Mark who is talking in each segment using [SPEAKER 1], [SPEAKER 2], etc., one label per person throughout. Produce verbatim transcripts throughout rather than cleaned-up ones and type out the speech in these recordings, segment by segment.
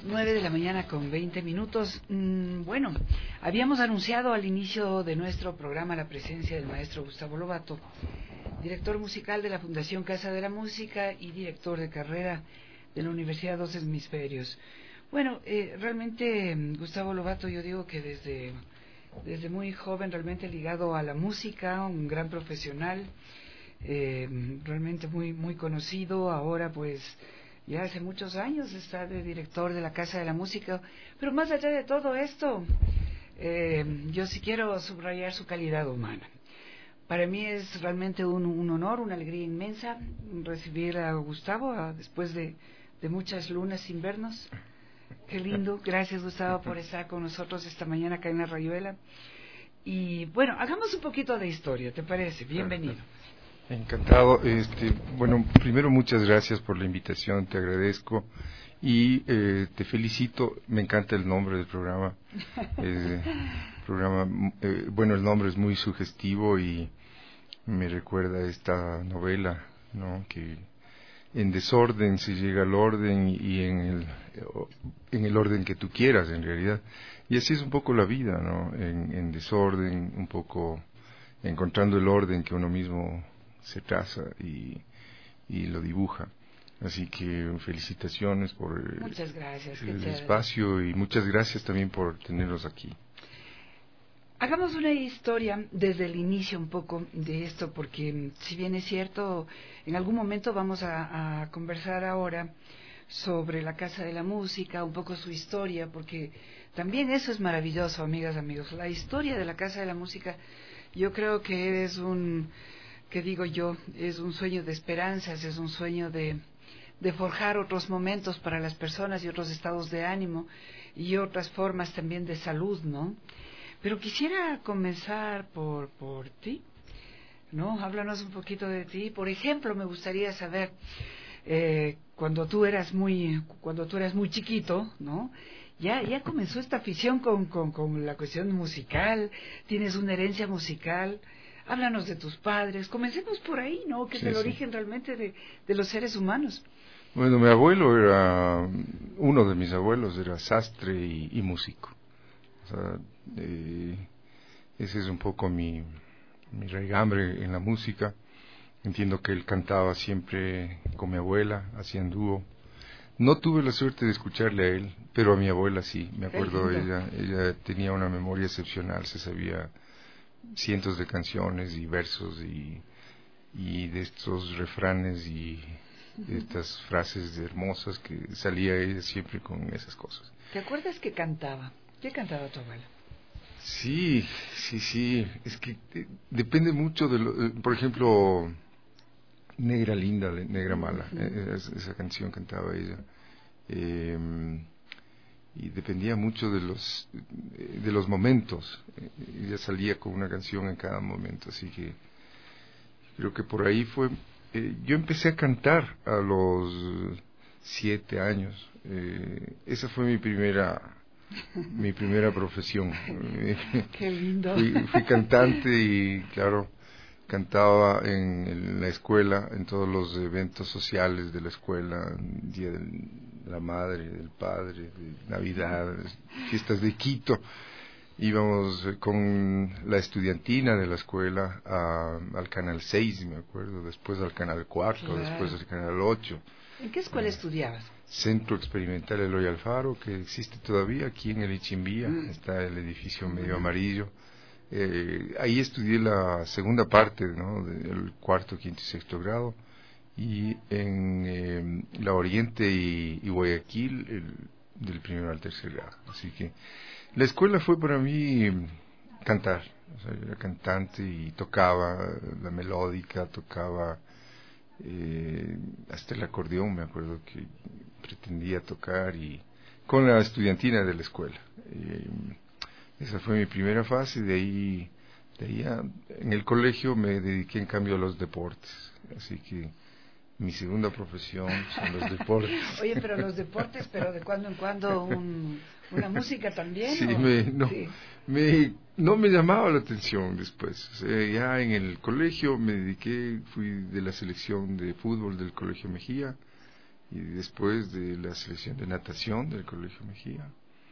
[SPEAKER 1] Nueve de la mañana con veinte minutos. Mm, bueno, habíamos anunciado al inicio de nuestro programa la presencia del maestro Gustavo Lobato, director musical de la Fundación Casa de la Música y director de carrera de la Universidad Dos Hemisferios. Bueno, eh, realmente Gustavo Lobato, yo digo que desde, desde muy joven, realmente ligado a la música, un gran profesional, eh, realmente muy, muy conocido. Ahora pues ya hace muchos años está de director de la Casa de la Música, pero más allá de todo esto, eh, yo sí quiero subrayar su calidad humana. Para mí es realmente un, un honor, una alegría inmensa recibir a Gustavo a, después de, de muchas lunas invernos. Qué lindo. Gracias, Gustavo, por estar con nosotros esta mañana acá en La Rayuela. Y bueno, hagamos un poquito de historia, ¿te parece? Bienvenido.
[SPEAKER 2] Encantado. Este, bueno, primero muchas gracias por la invitación, te agradezco y eh, te felicito. Me encanta el nombre del programa. Eh, programa, eh, bueno, el nombre es muy sugestivo y me recuerda a esta novela, ¿no? Que en desorden se llega al orden y en el en el orden que tú quieras, en realidad. Y así es un poco la vida, ¿no? En, en desorden, un poco encontrando el orden que uno mismo se traza y, y lo dibuja. Así que felicitaciones por el,
[SPEAKER 1] muchas gracias,
[SPEAKER 2] el espacio y muchas gracias también por tenerlos aquí.
[SPEAKER 1] Hagamos una historia desde el inicio un poco de esto, porque si bien es cierto, en algún momento vamos a, a conversar ahora sobre la Casa de la Música, un poco su historia, porque también eso es maravilloso, amigas, amigos. La historia de la Casa de la Música, yo creo que es un, que digo yo, es un sueño de esperanzas, es un sueño de, de forjar otros momentos para las personas y otros estados de ánimo y otras formas también de salud, ¿no? Pero quisiera comenzar por, por ti, ¿no? Háblanos un poquito de ti. Por ejemplo, me gustaría saber, eh, cuando tú eras muy, cuando tú eras muy chiquito, ¿no? Ya, ya comenzó esta afición con, con, con la cuestión musical, tienes una herencia musical. Háblanos de tus padres. Comencemos por ahí, ¿no? Que
[SPEAKER 2] Sí,
[SPEAKER 1] es el
[SPEAKER 2] sí.
[SPEAKER 1] origen realmente de, de los seres humanos.
[SPEAKER 2] Bueno, mi abuelo era, uno de mis abuelos era sastre y, y músico. O sea, eh, ese es un poco mi, mi raigambre en la música. Entiendo que él cantaba siempre con mi abuela, hacían dúo. No tuve la suerte de escucharle a él, pero a mi abuela sí. Me acuerdo, ella, ella tenía una memoria excepcional, se sabía cientos de canciones y versos y, y de estos refranes y de estas frases hermosas que salía ella siempre con esas cosas.
[SPEAKER 1] ¿Te acuerdas que cantaba? ¿Qué cantaba tu abuela?
[SPEAKER 2] Sí, sí, sí. Es que eh, depende mucho de lo... Eh, por ejemplo, Negra Linda, Negra Mala. Uh-huh. eh, esa, esa canción cantaba ella. Eh, y dependía mucho de los de los momentos. Eh, ella salía con una canción en cada momento. Así que creo que por ahí fue... Eh, yo empecé a cantar a los siete años. Eh, esa fue mi primera... mi primera profesión.
[SPEAKER 1] Qué lindo.
[SPEAKER 2] Fui, fui cantante y, claro, cantaba en, en la escuela, en todos los eventos sociales de la escuela, Día de la Madre, del Padre, de Navidad, fiestas de Quito. Íbamos con la estudiantina de la escuela a, al Canal seis, me acuerdo, después al Canal cuatro, claro. Después al Canal ocho.
[SPEAKER 1] ¿En qué escuela eh, estudiabas?
[SPEAKER 2] Centro Experimental Eloy Alfaro, que existe todavía aquí en el Ichimbía, mm. está el edificio medio amarillo. Eh, ahí estudié la segunda parte, ¿no?, del cuarto, quinto y sexto grado, y en eh, la Oriente y, y Guayaquil el, del primero al tercer grado. Así que la escuela fue para mí cantar, o sea, yo era cantante y tocaba la melódica, tocaba eh, hasta el acordeón, me acuerdo que pretendía tocar, y con la estudiantina de la escuela. Eh, esa fue mi primera fase. De ahí, de ahí a, en el colegio me dediqué en cambio a los deportes, así que mi segunda profesión son los deportes.
[SPEAKER 1] Oye, pero los deportes, pero de cuando en cuando un, una música también.
[SPEAKER 2] Sí,
[SPEAKER 1] ¿o?
[SPEAKER 2] me, no,
[SPEAKER 1] sí.
[SPEAKER 2] me, no me llamaba la atención después. O sea, ya en el colegio me dediqué, fui de la selección de fútbol del Colegio Mejía, y después de la selección de natación del Colegio Mejía.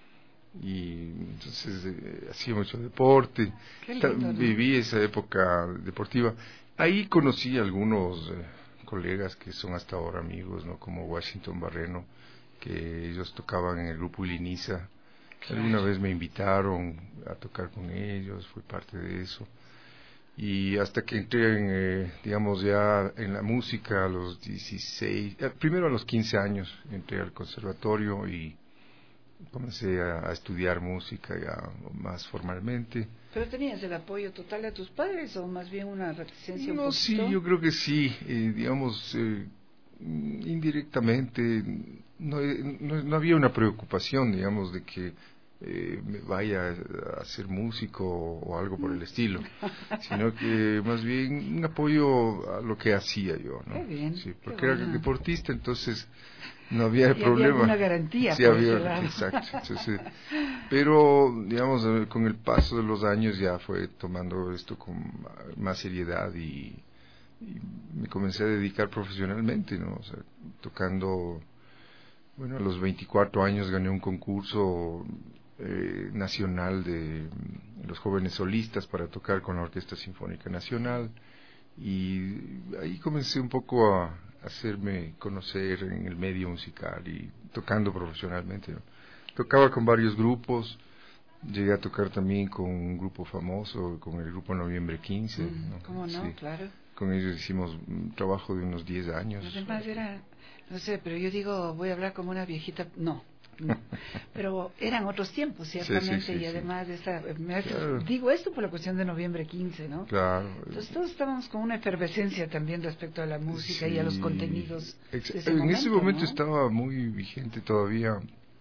[SPEAKER 2] Y entonces eh, hacía mucho deporte.
[SPEAKER 1] Lindo, ¿no?
[SPEAKER 2] Viví esa época deportiva. Ahí conocí a algunos eh, colegas que son hasta ahora amigos, ¿no? Como Washington Barreno, que ellos tocaban en el grupo Iliniza. Claro. Alguna vez me invitaron a tocar con ellos, fui parte de eso. Y hasta que entré en, eh, digamos, ya en la música a los dieciséis, eh, primero a los quince años, entré al conservatorio y comencé a, a estudiar música ya más formalmente.
[SPEAKER 1] ¿Pero tenías el apoyo total de tus padres o más bien una reticencia?
[SPEAKER 2] No,
[SPEAKER 1] un
[SPEAKER 2] sí,
[SPEAKER 1] poquito?
[SPEAKER 2] yo creo que sí, eh, digamos, eh, indirectamente, no, no, no había una preocupación, digamos, de que eh, me vaya a ser músico o algo por el estilo, sino que más bien un apoyo a lo que hacía yo, ¿no?
[SPEAKER 1] Qué bien,
[SPEAKER 2] sí, porque
[SPEAKER 1] qué
[SPEAKER 2] era
[SPEAKER 1] bueno.
[SPEAKER 2] deportista, entonces no había
[SPEAKER 1] y
[SPEAKER 2] problema.
[SPEAKER 1] había alguna garantía
[SPEAKER 2] sí,
[SPEAKER 1] por
[SPEAKER 2] había,
[SPEAKER 1] ese lado.
[SPEAKER 2] exacto. Entonces, pero, digamos, eh, con el paso de los años ya fue tomando esto con más seriedad y, y me comencé a dedicar profesionalmente, ¿no? O sea, tocando, bueno, a los veinticuatro años gané un concurso eh, nacional de los jóvenes solistas para tocar con la Orquesta Sinfónica Nacional y ahí comencé un poco a hacerme conocer en el medio musical y tocando profesionalmente, ¿no? Tocaba con varios grupos, llegué a tocar también con un grupo famoso, con el grupo Noviembre quince,
[SPEAKER 1] Mm,
[SPEAKER 2] ¿no?
[SPEAKER 1] ¿Cómo no?
[SPEAKER 2] Sí.
[SPEAKER 1] Claro.
[SPEAKER 2] Con ellos hicimos un trabajo de unos diez años.
[SPEAKER 1] Además era, no sé, pero yo digo, voy a hablar como una viejita, no. No. Pero eran otros tiempos, ciertamente,
[SPEAKER 2] sí, sí, sí,
[SPEAKER 1] y además
[SPEAKER 2] sí.
[SPEAKER 1] esa, me hace,
[SPEAKER 2] Claro.
[SPEAKER 1] digo esto por la cuestión de noviembre quince, ¿no?
[SPEAKER 2] Claro.
[SPEAKER 1] Entonces todos estábamos con una efervescencia también respecto a la música
[SPEAKER 2] Sí.
[SPEAKER 1] y a los contenidos
[SPEAKER 2] Ex-
[SPEAKER 1] de ese
[SPEAKER 2] en
[SPEAKER 1] momento,
[SPEAKER 2] ese momento
[SPEAKER 1] ¿no?
[SPEAKER 2] estaba muy vigente todavía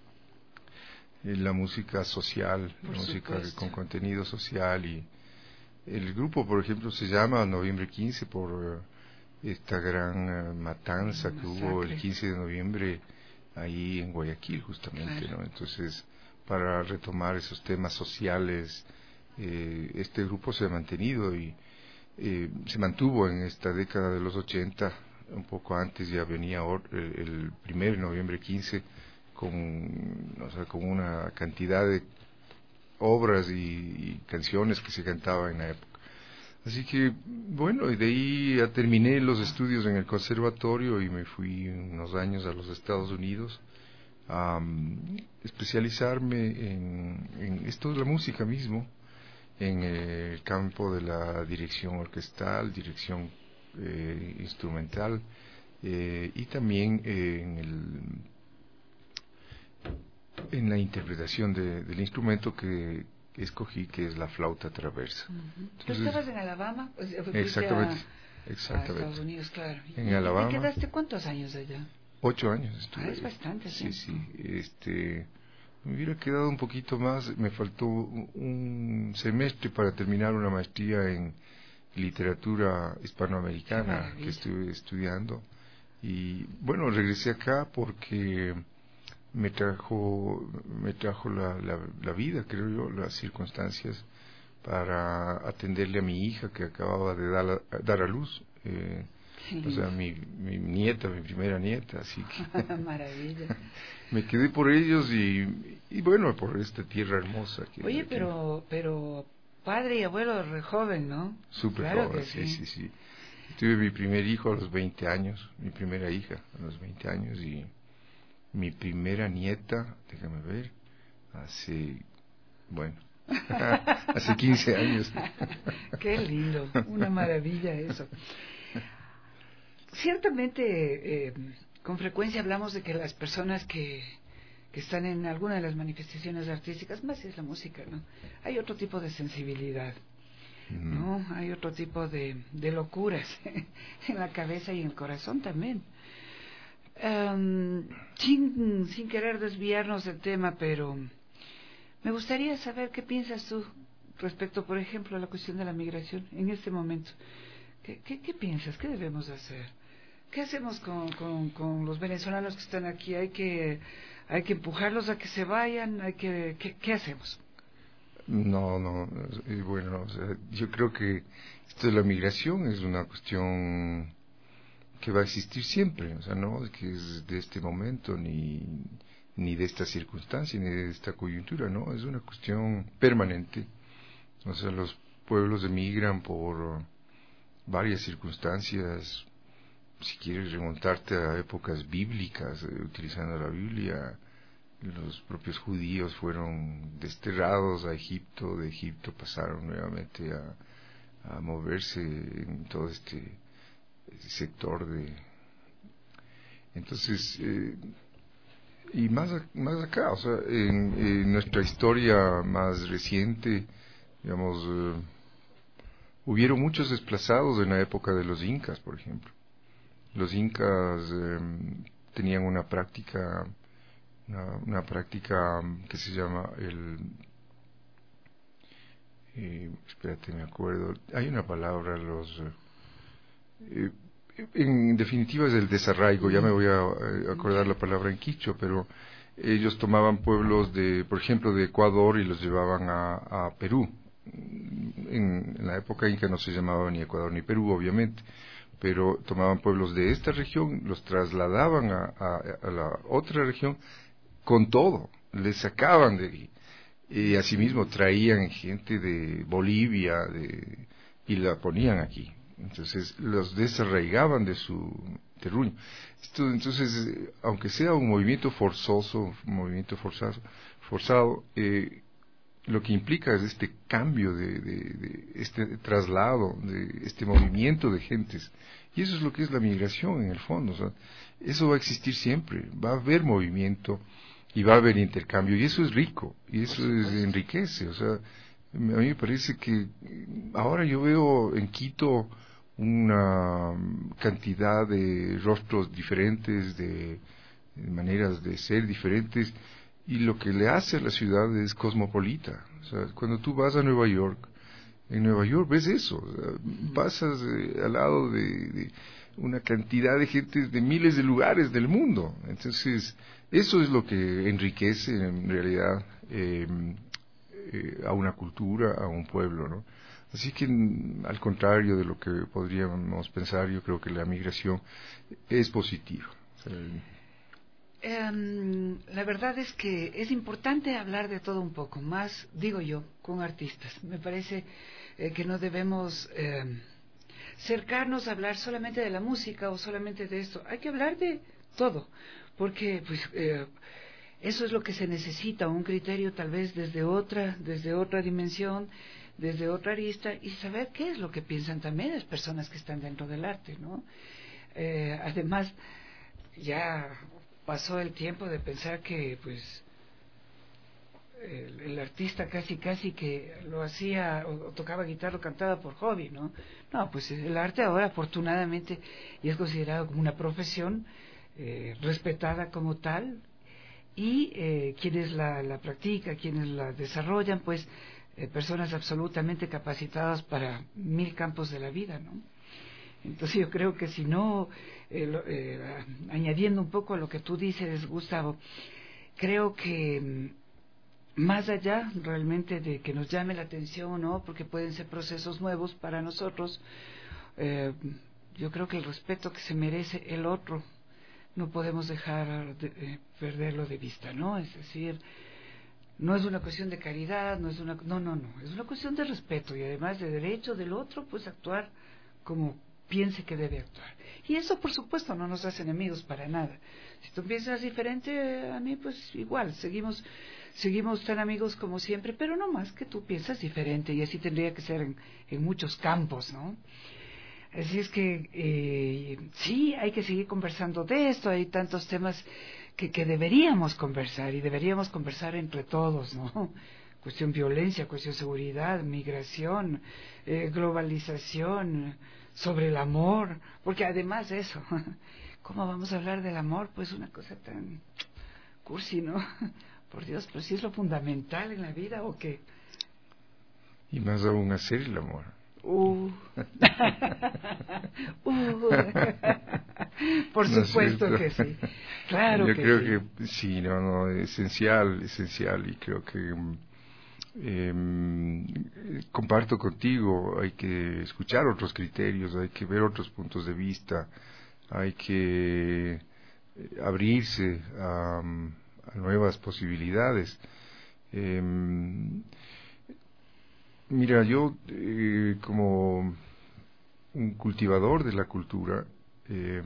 [SPEAKER 2] eh, la música social,
[SPEAKER 1] Por
[SPEAKER 2] la música
[SPEAKER 1] supuesto.
[SPEAKER 2] con contenido social, y el grupo, por ejemplo, se llama Noviembre quince por eh, esta gran eh, matanza que hubo el quince de noviembre ahí en Guayaquil, justamente,
[SPEAKER 1] Claro.
[SPEAKER 2] ¿no? Entonces, para retomar esos temas sociales, eh, este grupo se ha mantenido y eh, se mantuvo en esta década de los ochenta, un poco antes ya venía or, el, el primer noviembre quince con, o sea, con una cantidad de obras y, y canciones que se cantaban en la época. Así que, bueno, y de ahí ya terminé los estudios en el conservatorio y me fui unos años a los Estados Unidos a um, especializarme en, en esto de la música mismo, en el campo de la dirección orquestal, dirección eh, instrumental eh, y también eh, en el en la interpretación de, del instrumento que escogí, que es la flauta traversa.
[SPEAKER 1] Uh-huh. ¿Tú
[SPEAKER 2] Entonces,
[SPEAKER 1] estabas en Alabama? Pues,
[SPEAKER 2] exactamente,
[SPEAKER 1] a,
[SPEAKER 2] exactamente.
[SPEAKER 1] a Estados Unidos, claro.
[SPEAKER 2] En
[SPEAKER 1] ¿Y
[SPEAKER 2] Alabama.
[SPEAKER 1] te quedaste cuántos años allá?
[SPEAKER 2] Ocho años estuve.
[SPEAKER 1] Ah, es bastante
[SPEAKER 2] Sí,
[SPEAKER 1] tiempo.
[SPEAKER 2] sí. Este, me hubiera quedado un poquito más, me faltó un semestre para terminar una maestría en literatura hispanoamericana que estuve estudiando. Y bueno, regresé acá porque me trajo me trajo la, la, la vida, creo yo, las circunstancias para atenderle a mi hija que acababa de dar a, dar a luz, eh,
[SPEAKER 1] sí.
[SPEAKER 2] o sea, mi, mi nieta, mi primera nieta, así que
[SPEAKER 1] maravilla.
[SPEAKER 2] me quedé por ellos y, y bueno, por esta tierra hermosa. Que,
[SPEAKER 1] Oye,
[SPEAKER 2] que
[SPEAKER 1] pero pero padre y abuelo re joven, ¿no?
[SPEAKER 2] Súper
[SPEAKER 1] claro
[SPEAKER 2] joven,
[SPEAKER 1] que
[SPEAKER 2] sí,
[SPEAKER 1] sí,
[SPEAKER 2] sí, sí. Tuve mi primer hijo a los veinte años, mi primera hija a los veinte años y mi primera nieta, déjame ver, hace, bueno, hace quince años.
[SPEAKER 1] Qué lindo, una maravilla eso. Ciertamente, eh, con frecuencia hablamos de que las personas que, que están en alguna de las manifestaciones artísticas, más es la música, ¿no? Hay otro tipo de sensibilidad, ¿no? Mm. Hay otro tipo de, de locuras en la cabeza y en el corazón también. Um, sin, sin querer desviarnos del tema, pero me gustaría saber qué piensas tú respecto, por ejemplo, a la cuestión de la migración en este momento. ¿Qué, qué, qué piensas? ¿Qué debemos hacer? ¿Qué hacemos con, con, con los venezolanos que están aquí? ¿Hay que, hay que empujarlos a que se vayan? ¿Hay que, ¿qué, qué hacemos?
[SPEAKER 2] No, no, y bueno, o sea, yo creo que esto de la migración es una cuestión que va a existir siempre, o sea, no que es de este momento ni ni de esta circunstancia ni de esta coyuntura, no, es una cuestión permanente. O sea, los pueblos emigran por varias circunstancias. Si quieres remontarte a épocas bíblicas, eh, utilizando la Biblia, los propios judíos fueron desterrados a Egipto, de Egipto pasaron nuevamente a, a moverse en todo este sector de... Entonces, eh, y más, a, más acá, o sea, en, en nuestra historia más reciente, digamos, eh, hubieron muchos desplazados en la época de los incas, por ejemplo. Los incas eh, tenían una práctica, una, una práctica que se llama el... Eh, espérate, me acuerdo. Hay una palabra, los... Eh, en definitiva es el desarraigo, ya me voy a, a acordar la palabra en quichua, pero ellos tomaban pueblos de, por ejemplo, de Ecuador y los llevaban a, a Perú. En, en la época inca no se llamaba ni Ecuador ni Perú, obviamente, pero tomaban pueblos de esta región, los trasladaban a, a, a la otra región con todo, les sacaban de ahí. Y asimismo traían gente de Bolivia de, y la ponían aquí. Entonces los desarraigaban de su terruño. Esto, entonces, aunque sea un movimiento forzoso, un movimiento forzado, forzado eh, lo que implica es este cambio, de, de, de este traslado, de este movimiento de gentes. Y eso es lo que es la migración en el fondo. O sea, eso va a existir siempre, va a haber movimiento y va a haber intercambio, y eso es rico, y eso es, enriquece. O sea, a mí me parece que ahora yo veo en Quito una cantidad de rostros diferentes, de, de maneras de ser diferentes, y lo que le hace a la ciudad es cosmopolita. O sea, cuando tú vas a Nueva York, en Nueva York ves eso, o sea, pasas eh, al lado de, de una cantidad de gente de miles de lugares del mundo. Entonces, eso es lo que enriquece en realidad eh, eh, a una cultura, a un pueblo, ¿no? Así que, al contrario de lo que podríamos pensar, yo creo que la migración es positiva. O sea,
[SPEAKER 1] um, la verdad es que es importante hablar de todo un poco, más, digo yo, con artistas. Me parece eh, que no debemos eh, cercarnos a hablar solamente de la música o solamente de esto. Hay que hablar de todo, porque pues eh, eso es lo que se necesita, un criterio tal vez desde otra, desde otra dimensión, desde otra arista, y saber qué es lo que piensan también las personas que están dentro del arte, ¿no? Eh, además, ya pasó el tiempo de pensar que, pues, el, el artista casi casi que lo hacía o, o tocaba guitarra o cantaba por hobby, ¿no? No, pues el arte ahora afortunadamente ya es considerado como una profesión eh, respetada como tal, y eh, quienes la, la practican, quienes la desarrollan, pues eh, personas absolutamente capacitadas para mil campos de la vida, ¿no? Entonces yo creo que si no, eh, lo, eh, añadiendo un poco a lo que tú dices, Gustavo, creo que más allá realmente de que nos llame la atención o no, porque pueden ser procesos nuevos para nosotros, eh, yo creo que el respeto que se merece el otro no podemos dejar de eh, perderlo de vista, ¿no? Es decir, no es una cuestión de caridad, no es una, no, no, no, es una cuestión de respeto y además de derecho del otro, pues actuar como piense que debe actuar. Y eso, por supuesto, no nos hace enemigos para nada. Si tú piensas diferente a mí, pues igual, seguimos seguimos tan amigos como siempre, pero no más que tú piensas diferente, y así tendría que ser en, en muchos campos, ¿no? Así es que eh, sí, hay que seguir conversando de esto, hay tantos temas que, que deberíamos conversar, y deberíamos conversar entre todos, ¿no? Cuestión violencia, cuestión seguridad, migración, eh, globalización, sobre el amor, porque además de eso, ¿cómo vamos a hablar del amor? Pues una cosa tan cursi, ¿no? Por Dios, pero si es lo fundamental en la vida, ¿o qué?
[SPEAKER 2] y más aún hacer el amor.
[SPEAKER 1] Uh. uh. Por
[SPEAKER 2] ¿No
[SPEAKER 1] supuesto que sí, claro
[SPEAKER 2] Yo
[SPEAKER 1] que
[SPEAKER 2] creo
[SPEAKER 1] sí.
[SPEAKER 2] que sí, no, no, esencial, esencial, y creo que eh, comparto contigo, hay que escuchar otros criterios, hay que ver otros puntos de vista, hay que abrirse a, a nuevas posibilidades. Eh, mira, yo eh, como un cultivador de la cultura, eh,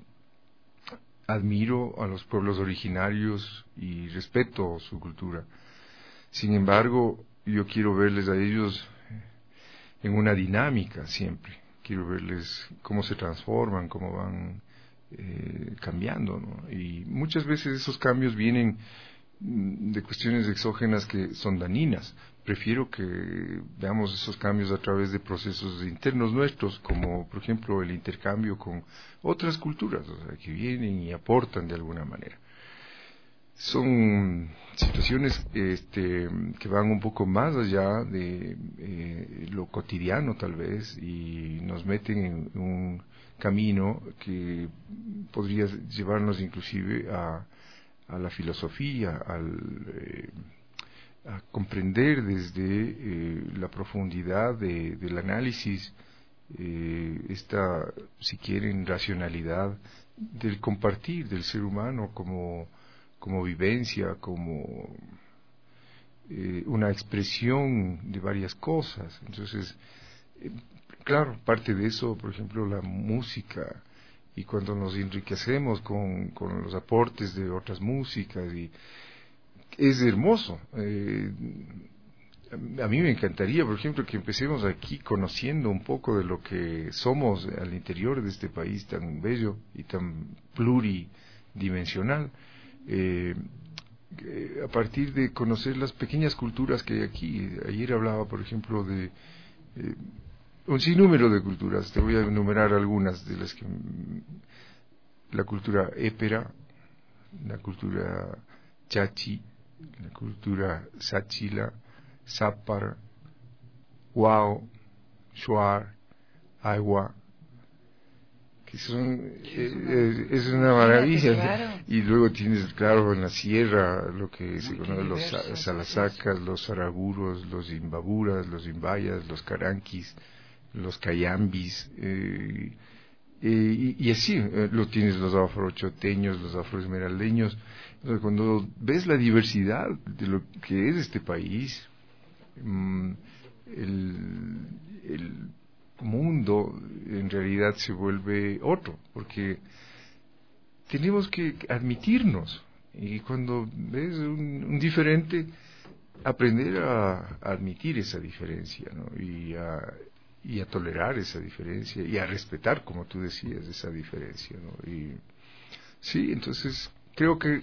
[SPEAKER 2] admiro a los pueblos originarios y respeto su cultura. Sin embargo, yo quiero verles a ellos en una dinámica siempre. Quiero verles cómo se transforman, cómo van eh, cambiando, ¿no? Y muchas veces esos cambios vienen de cuestiones exógenas que son dañinas. Prefiero que veamos esos cambios a través de procesos internos nuestros, como por ejemplo el intercambio con otras culturas, o sea, que vienen y aportan de alguna manera. Son situaciones este, que van un poco más allá de eh, lo cotidiano tal vez, y nos meten en un camino que podría llevarnos inclusive a, a la filosofía, al, eh, a comprender desde eh, la profundidad de, del análisis eh, esta, si quieren, racionalidad del compartir del ser humano como como vivencia, como eh, una expresión de varias cosas. Entonces, eh, claro, parte de eso, por ejemplo, la música, y cuando nos enriquecemos con, con los aportes de otras músicas, y es hermoso. Eh, a mí me encantaría, por ejemplo, que empecemos aquí conociendo un poco de lo que somos al interior de este país tan bello y tan pluridimensional. Eh, eh, a partir de conocer las pequeñas culturas que hay aquí. Ayer hablaba, por ejemplo, de eh, un sinnúmero de culturas. Te voy a enumerar algunas de las que la cultura épera, la cultura chachi, la cultura sachila, zápar, huao, shuar, aigua, que son, eh, es una maravilla. Claro. Y luego tienes, claro, en la sierra, lo que se conoce, los salasacas, los araguros, los imbaburas, los imbayas, los caranquis, los cayambis, eh, eh, y, y así, eh, lo tienes los afrochoteños, los afroesmeraldeños. Entonces, cuando ves la diversidad de lo que es este país, mmm, el, el mundo en realidad se vuelve otro, porque tenemos que admitirnos, y cuando ves un, un diferente, aprender a, a admitir esa diferencia, ¿no? y, a, y a tolerar esa diferencia, y a respetar, como tú decías, esa diferencia, ¿no? Y sí, entonces creo que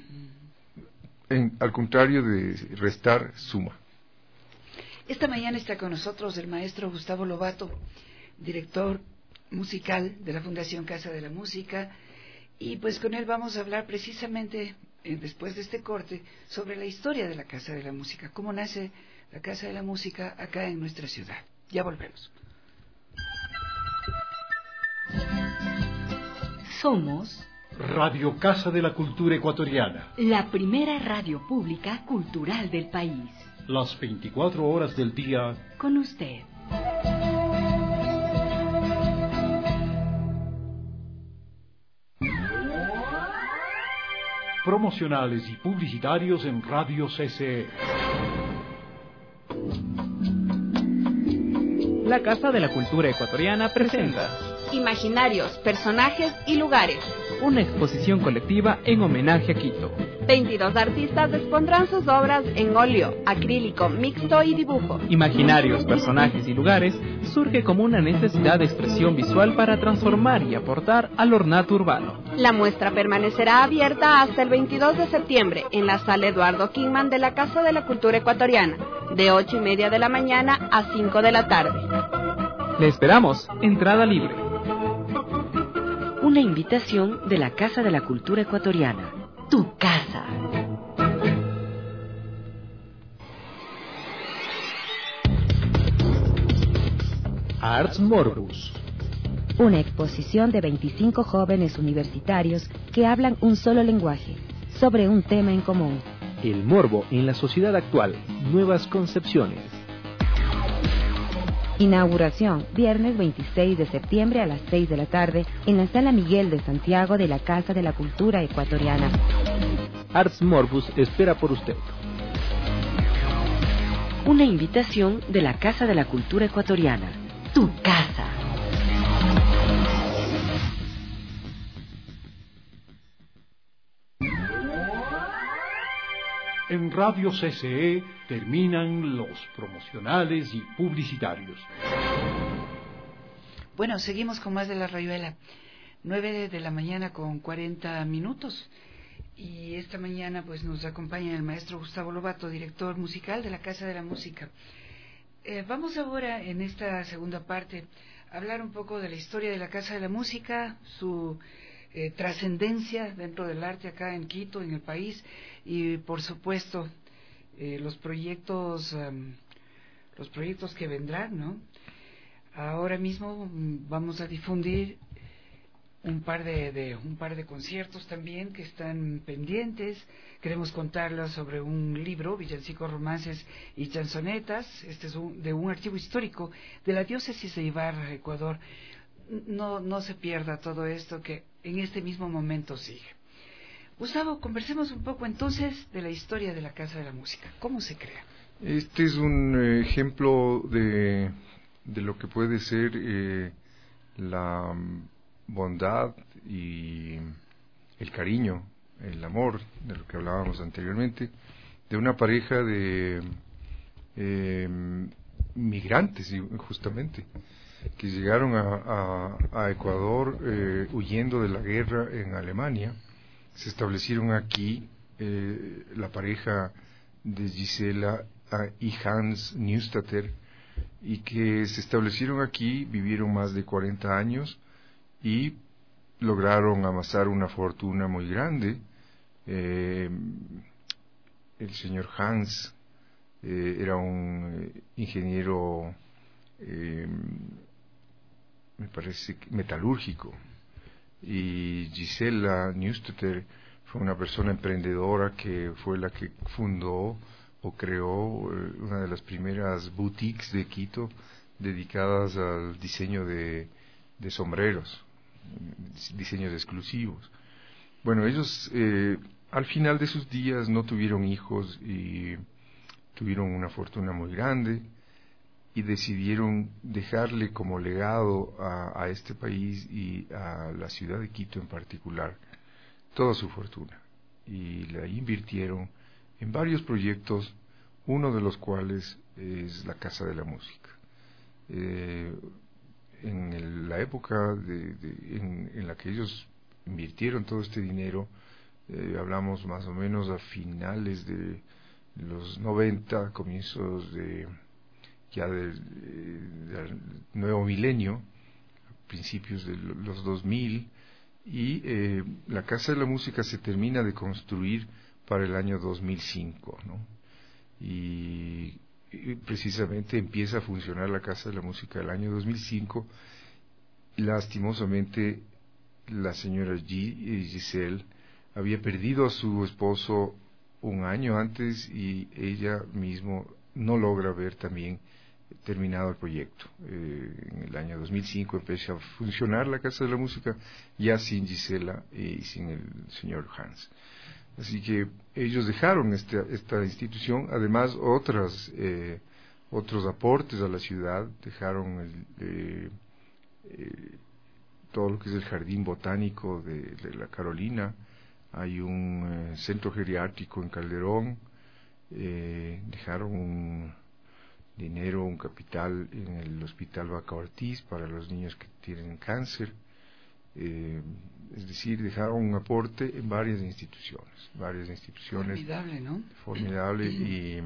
[SPEAKER 2] en, al contrario de restar, suma.
[SPEAKER 1] Esta mañana está con nosotros el maestro Gustavo Lobato, director musical de la Fundación Casa de la Música, y pues con él vamos a hablar precisamente, eh, después de este corte, sobre la historia de la Casa de la Música, cómo nace la Casa de la Música acá en nuestra ciudad. Ya volvemos.
[SPEAKER 3] Somos
[SPEAKER 4] Radio Casa de la Cultura Ecuatoriana,
[SPEAKER 3] la primera radio pública cultural del país.
[SPEAKER 4] Las veinticuatro horas del día
[SPEAKER 3] con usted.
[SPEAKER 4] Promocionales y publicitarios en Radio C C E.
[SPEAKER 5] La Casa de la Cultura Ecuatoriana presenta
[SPEAKER 6] Imaginarios, personajes y lugares.
[SPEAKER 5] Una exposición colectiva en homenaje a Quito.
[SPEAKER 6] veintidós artistas expondrán sus obras en óleo, acrílico, mixto y dibujo.
[SPEAKER 5] Imaginarios, personajes y lugares surge como una necesidad de expresión visual para transformar y aportar al ornato urbano.
[SPEAKER 6] La muestra permanecerá abierta hasta el veintidós de septiembre en la sala Eduardo Kingman de la Casa de la Cultura Ecuatoriana, de ocho y media de la mañana a cinco de la tarde.
[SPEAKER 5] Le esperamos, entrada libre.
[SPEAKER 3] Una invitación de la Casa de la Cultura Ecuatoriana. Tu casa.
[SPEAKER 4] Arts Morbus.
[SPEAKER 7] Una exposición de veinticinco jóvenes universitarios que hablan un solo lenguaje, sobre un tema en común.
[SPEAKER 8] El morbo en la sociedad actual, nuevas concepciones.
[SPEAKER 7] Inauguración, viernes veintiséis de septiembre a las seis de la tarde en la Sala Miguel de Santiago de la Casa de la Cultura Ecuatoriana.
[SPEAKER 5] Arts Morbus espera por usted.
[SPEAKER 3] Una invitación de la Casa de la Cultura Ecuatoriana. Tu casa.
[SPEAKER 4] En Radio C C E terminan los promocionales y publicitarios.
[SPEAKER 1] Bueno, seguimos con más de La Rayuela. Nueve de la mañana con cuarenta minutos. Y esta mañana pues nos acompaña el maestro Gustavo Lobato, director musical de la Casa de la Música. Eh, vamos ahora en esta segunda parte a hablar un poco de la historia de la Casa de la Música, su eh, trascendencia dentro del arte acá en Quito, en el país, y por supuesto eh, los proyectos um, los proyectos que vendrán, ¿no? Ahora mismo um, vamos a difundir un par de, de un par de conciertos también que están pendientes. Queremos contarles sobre un libro, Villancicos, Romances y Chanzonetas. Este es un, de un archivo histórico de la diócesis de Ibarra, Ecuador. No, no se pierda todo esto que en este mismo momento sigue. Gustavo, conversemos un poco entonces de la historia de la Casa de la Música. ¿Cómo se crea?
[SPEAKER 2] Este es un eh, ejemplo de, de lo que puede ser eh, la bondad y el cariño, el amor, de lo que hablábamos anteriormente, de una pareja de eh, migrantes, justamente, que llegaron a, a, a Ecuador eh, huyendo de la guerra en Alemania. Se establecieron aquí, eh, la pareja de Gisela y Hans Neustatter, y que se establecieron aquí, vivieron más de cuarenta años, y lograron amasar una fortuna muy grande. Eh, el señor Hans eh, era un eh, ingeniero, eh, me parece, metalúrgico, y Gisela Neustatter fue una persona emprendedora que fue la que fundó o creó eh, una de las primeras boutiques de Quito dedicadas al diseño de, de sombreros, diseños exclusivos. Bueno, ellos eh, al final de sus días no tuvieron hijos y tuvieron una fortuna muy grande y decidieron dejarle como legado a, a este país y a la ciudad de Quito en particular toda su fortuna, y la invirtieron en varios proyectos, uno de los cuales es la Casa de la Música. Eh, en el, la época de, de, en, en la que ellos invirtieron todo este dinero, eh, hablamos más o menos a finales de los noventa, comienzos de ya del, del nuevo milenio, principios de los dos mil, y eh, la Casa de la Música se termina de construir para el año dos mil cinco, ¿no? Y Y precisamente empieza a funcionar la Casa de la Música el año dos mil cinco. Lastimosamente, la señora G, Giselle había perdido a su esposo un año antes y ella mismo no logra ver también terminado el proyecto. Eh, en el año dos mil cinco empezó a funcionar la Casa de la Música, ya sin Gisela y sin el señor Hans. Así que ellos dejaron esta, esta institución, además otras, eh, otros aportes a la ciudad, dejaron el, eh, eh, todo lo que es el jardín botánico de, de la Carolina, hay un eh, centro geriátrico en Calderón, eh, dejaron un dinero, un capital en el Hospital Vaca Ortiz para los niños que tienen cáncer. Eh, es decir, dejaron un aporte en varias instituciones, varias instituciones.
[SPEAKER 1] Formidable, ¿no?
[SPEAKER 2] Formidable. Y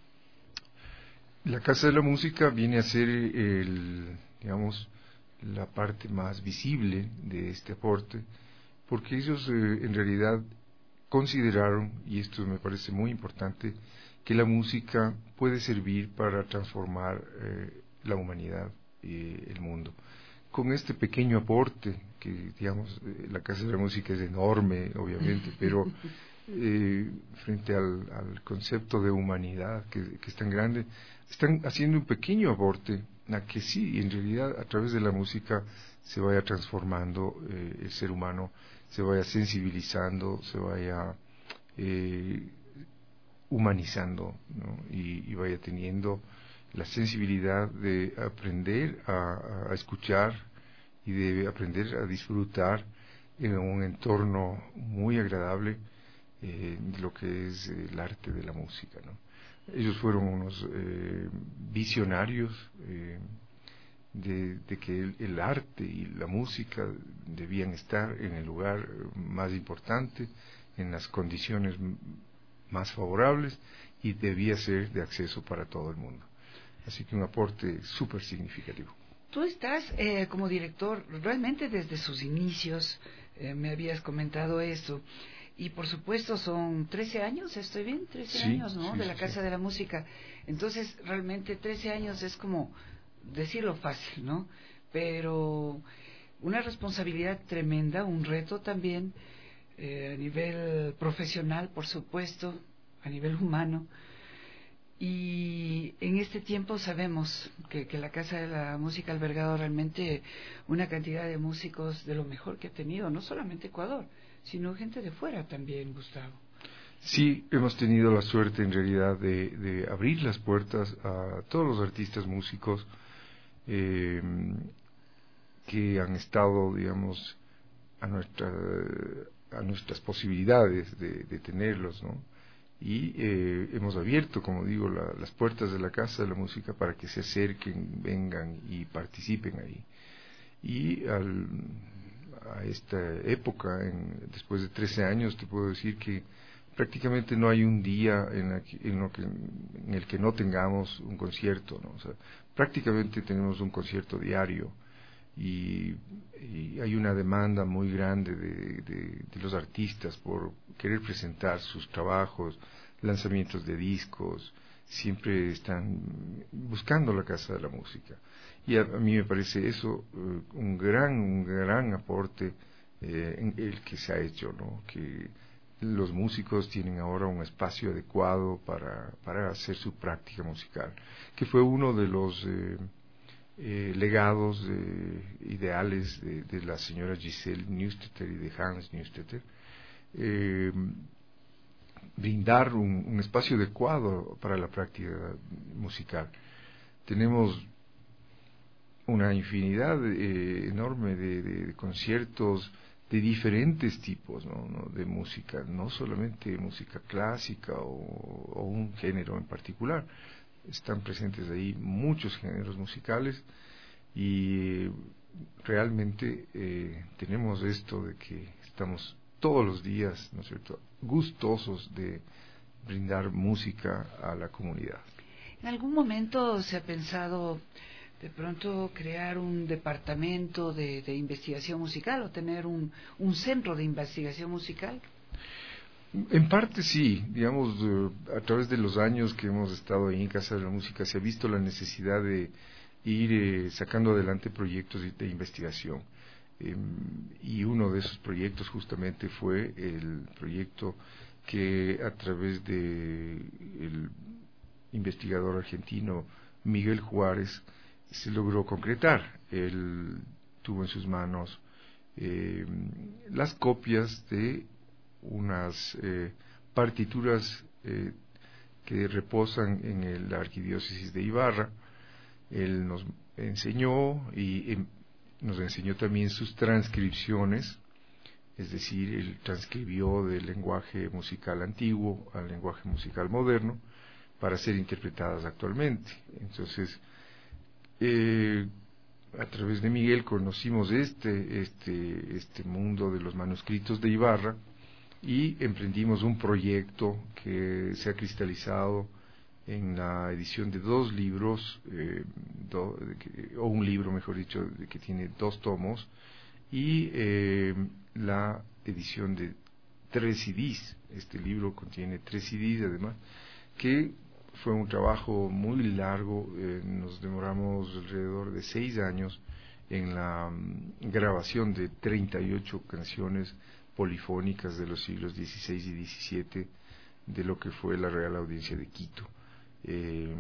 [SPEAKER 2] la Casa de la Música viene a ser el, digamos, la parte más visible de este aporte, porque ellos eh, en realidad consideraron, y esto me parece muy importante, que la música puede servir para transformar eh, la humanidad y el mundo. Con este pequeño aporte, que digamos, eh, la Casa de la Música es enorme, obviamente, pero eh, frente al, al concepto de humanidad que, que es tan grande, están haciendo un pequeño aporte a que sí, en realidad a través de la música se vaya transformando eh, el ser humano, se vaya sensibilizando, se vaya eh, humanizando, ¿no? y, y vaya teniendo la sensibilidad de aprender a, a escuchar y de aprender a disfrutar en un entorno muy agradable eh, de lo que es el arte de la música, ¿no? Ellos fueron unos eh, visionarios eh, de, de que el, el arte y la música debían estar en el lugar más importante, en las condiciones más favorables, y debía ser de acceso para todo el mundo. Así que un aporte súper significativo.
[SPEAKER 1] Tú estás eh, como director realmente desde sus inicios, eh, me habías comentado eso, y por supuesto son trece años, ¿estoy bien? trece
[SPEAKER 2] Sí,
[SPEAKER 1] años, ¿no?
[SPEAKER 2] sí,
[SPEAKER 1] de la
[SPEAKER 2] sí,
[SPEAKER 1] Casa
[SPEAKER 2] sí.
[SPEAKER 1] de la Música. Entonces realmente trece años es como decirlo fácil, ¿no? Pero una responsabilidad tremenda, un reto también, eh, a nivel profesional, por supuesto, a nivel humano. Y en este tiempo sabemos que, que la Casa de la Música ha albergado realmente una cantidad de músicos de lo mejor que ha tenido, no solamente Ecuador, sino gente de fuera también, Gustavo.
[SPEAKER 2] Sí, hemos tenido la suerte en realidad de, de abrir las puertas a todos los artistas músicos eh, que han estado, digamos, a, nuestra, a nuestras posibilidades de, de tenerlos, ¿no? Y eh, hemos abierto, como digo, la, las puertas de la Casa de la Música para que se acerquen, vengan y participen ahí. Y al, a esta época, en, después de trece años, te puedo decir que prácticamente no hay un día en, la que, en, lo que, en el que no tengamos un concierto, ¿no? O sea, prácticamente tenemos un concierto diario. Y, y hay una demanda muy grande de, de, de los artistas por querer presentar sus trabajos, lanzamientos de discos, siempre están buscando la Casa de la Música. Y a, a mí me parece eso uh, un gran, un gran aporte eh, en el que se ha hecho, ¿no? Que los músicos tienen ahora un espacio adecuado para, para hacer su práctica musical, que fue uno de los eh, Eh, legados eh, ideales de, de la señora Giselle Neustetter y de Hans Neustetter, eh, brindar un, un espacio adecuado para la práctica musical. Tenemos una infinidad eh, enorme de, de, de conciertos de diferentes tipos, ¿no? ¿no? de música, no solamente música clásica o, o un género en particular. Están presentes ahí muchos géneros musicales y realmente eh, tenemos esto de que estamos todos los días, ¿no es cierto?, gustosos de brindar música a la comunidad.
[SPEAKER 1] ¿En algún momento se ha pensado de pronto crear un departamento de, de investigación musical o tener un, un centro de investigación musical?
[SPEAKER 2] En parte sí, digamos, eh, a través de los años que hemos estado ahí en Casa de la Música se ha visto la necesidad de ir eh, sacando adelante proyectos de, de investigación. Eh, y uno de esos proyectos justamente fue el proyecto que a través de el investigador argentino Miguel Juárez se logró concretar. Él tuvo en sus manos eh, las copias de unas eh, partituras eh, que reposan en el, la arquidiócesis de Ibarra. Él nos enseñó y eh, nos enseñó también sus transcripciones, es decir, él transcribió del lenguaje musical antiguo al lenguaje musical moderno para ser interpretadas actualmente. Entonces, eh, a través de Miguel conocimos este, este, este mundo de los manuscritos de Ibarra, y emprendimos un proyecto que se ha cristalizado en la edición de dos libros, eh, do, que, o un libro, mejor dicho, de, que tiene dos tomos, y eh, la edición de tres C Ds. Este libro contiene tres C Ds, además, que fue un trabajo muy largo. Eh, nos demoramos alrededor de seis años en la um, grabación de treinta y ocho canciones polifónicas de los siglos dieciséis y diecisiete de lo que fue la Real Audiencia de Quito. Eh,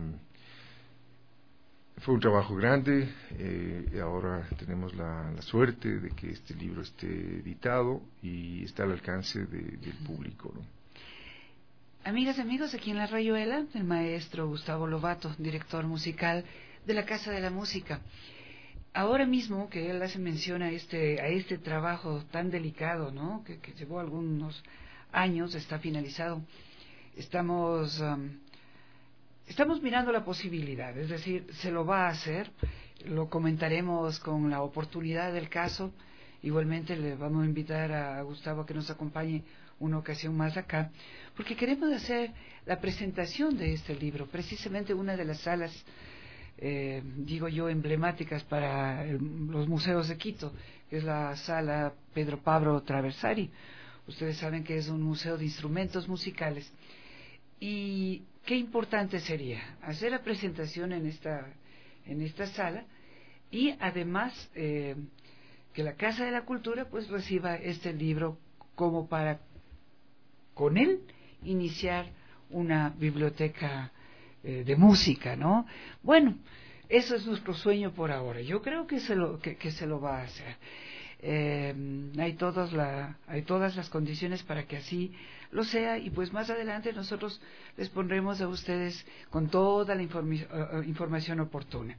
[SPEAKER 2] fue un trabajo grande, eh, ahora tenemos la, la suerte de que este libro esté editado y está al alcance de, del público, ¿no?
[SPEAKER 1] Amigas y amigos, aquí en La Rayuela, el maestro Gustavo Lobato, director musical de la Casa de la Música. Ahora mismo que él hace mención a este, a este trabajo tan delicado, ¿no?, que, que llevó algunos años, está finalizado, estamos, um, estamos mirando la posibilidad, es decir, se lo va a hacer, lo comentaremos con la oportunidad del caso. Igualmente le vamos a invitar a Gustavo a que nos acompañe una ocasión más acá, porque queremos hacer la presentación de este libro, precisamente una de las salas, eh, digo yo, emblemáticas para el, los museos de Quito, que es la sala Pedro Pablo Traversari. Ustedes saben que es un museo de instrumentos musicales. Y qué importante sería hacer la presentación en esta, en esta sala, y además eh, que la Casa de la Cultura pues reciba este libro como para con él iniciar una biblioteca eh, de música, ¿no? Bueno, eso es nuestro sueño por ahora. Yo creo que se lo, que, que se lo va a hacer. Eh, hay, todas la, hay todas las condiciones para que así lo sea, y pues más adelante nosotros les pondremos a ustedes con toda la informi- uh, información oportuna.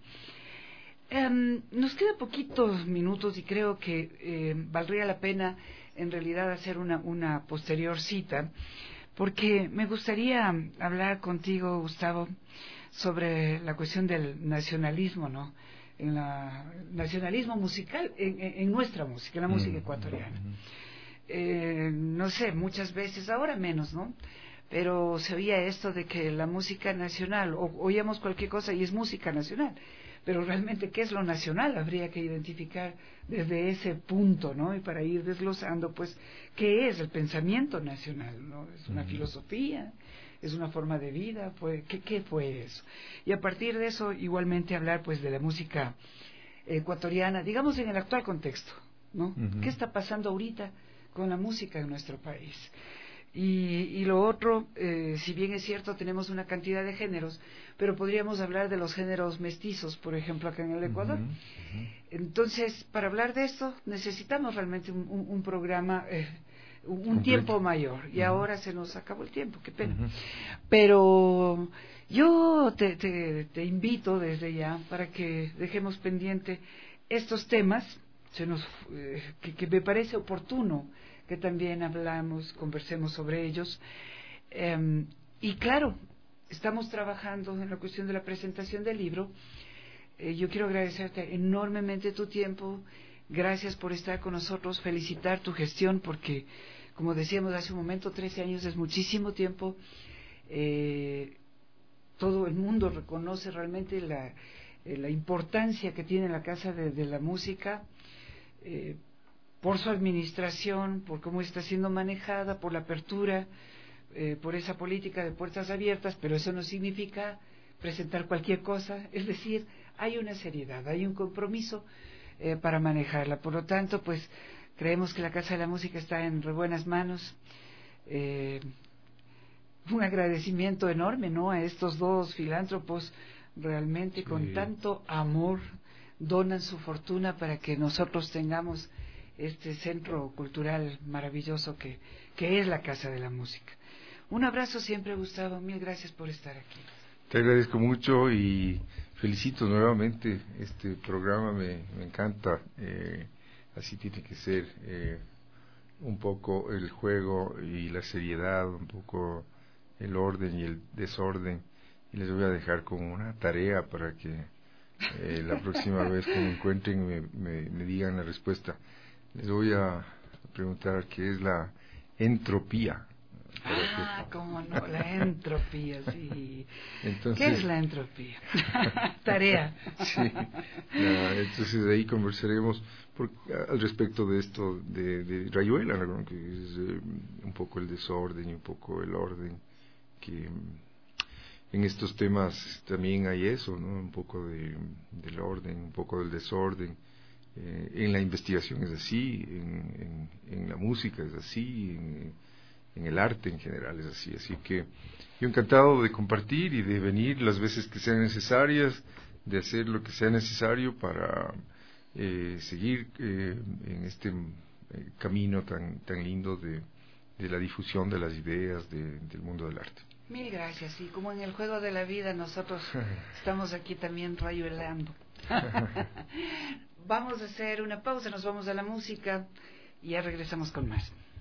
[SPEAKER 1] Um, nos quedan poquitos minutos y creo que eh, valdría la pena en realidad hacer una, una posterior cita, porque me gustaría hablar contigo, Gustavo, sobre la cuestión del nacionalismo, ¿no? En la nacionalismo musical en, en, en nuestra música, en la música ecuatoriana. Eh, no sé, muchas veces, ahora menos, ¿no?, pero se oía esto de que la música nacional, o oíamos cualquier cosa y es música nacional, pero realmente qué es lo nacional habría que identificar desde ese punto, ¿no? Y para ir desglosando, pues, qué es el pensamiento nacional, ¿no? Es una filosofía, es una forma de vida, fue, ¿qué, qué fue eso? Y a partir de eso, igualmente hablar, pues, de la música ecuatoriana, digamos en el actual contexto, ¿no? Uh-huh. ¿Qué está pasando ahorita con la música en nuestro país? Y, y lo otro, eh, si bien es cierto, tenemos una cantidad de géneros, pero podríamos hablar de los géneros mestizos, por ejemplo, acá en el Ecuador. Uh-huh, uh-huh. Entonces, para hablar de esto, necesitamos realmente un, un, un programa, eh, un, un tiempo mayor, y uh-huh. ahora se nos acabó el tiempo, qué pena. Uh-huh. Pero yo te, te, te invito desde ya para que dejemos pendiente estos temas, se nos, eh, que, que me parece oportuno que también hablamos, conversemos sobre ellos. Eh, y claro, estamos trabajando en la cuestión de la presentación del libro. Eh, yo quiero agradecerte enormemente tu tiempo, gracias por estar con nosotros, felicitar tu gestión, porque, como decíamos hace un momento, trece años es muchísimo tiempo. Eh, todo el mundo reconoce realmente la, eh, la importancia que tiene la Casa de, de la Música, eh, por su administración, por cómo está siendo manejada, por la apertura, eh, por esa política de puertas abiertas, pero eso no significa presentar cualquier cosa, es decir, hay una seriedad, hay un compromiso eh, para manejarla. Por lo tanto, pues creemos que la Casa de la Música está en re buenas manos. Eh, un agradecimiento enorme, ¿no?, a estos dos filántropos, realmente sí, con tanto amor donan su fortuna para que nosotros tengamos este centro cultural maravilloso que, que es la Casa de la Música. Un abrazo siempre, Gustavo, mil gracias por estar aquí.
[SPEAKER 2] Te agradezco mucho y felicito nuevamente este programa, me, me encanta, eh, así tiene que ser, eh, un poco el juego y la seriedad, un poco el orden y el desorden, y les voy a dejar como una tarea para que eh, la próxima vez que me encuentren me, me, me digan la respuesta. Les voy a preguntar qué es la entropía.
[SPEAKER 1] Ah, cómo no, la entropía, sí.
[SPEAKER 2] Entonces,
[SPEAKER 1] ¿qué es la entropía? Tarea.
[SPEAKER 2] Sí, no, entonces de ahí conversaremos por, al respecto de esto de, de Rayuela, ¿no?, que es eh, un poco el desorden y un poco el orden, que en estos temas también hay eso, ¿no?, un poco de, del orden, un poco del desorden. eh, en la investigación es así, en, en, en la música es así, en, en el arte en general es así. Así que yo encantado de compartir y de venir las veces que sean necesarias, de hacer lo que sea necesario para eh, seguir eh, en este eh, camino tan, tan lindo de, de la difusión de las ideas de, del mundo del arte.
[SPEAKER 1] Mil gracias. Y como en el juego de la vida, nosotros estamos aquí también rayuelando. Vamos a hacer una pausa, nos vamos a la música y ya regresamos con más.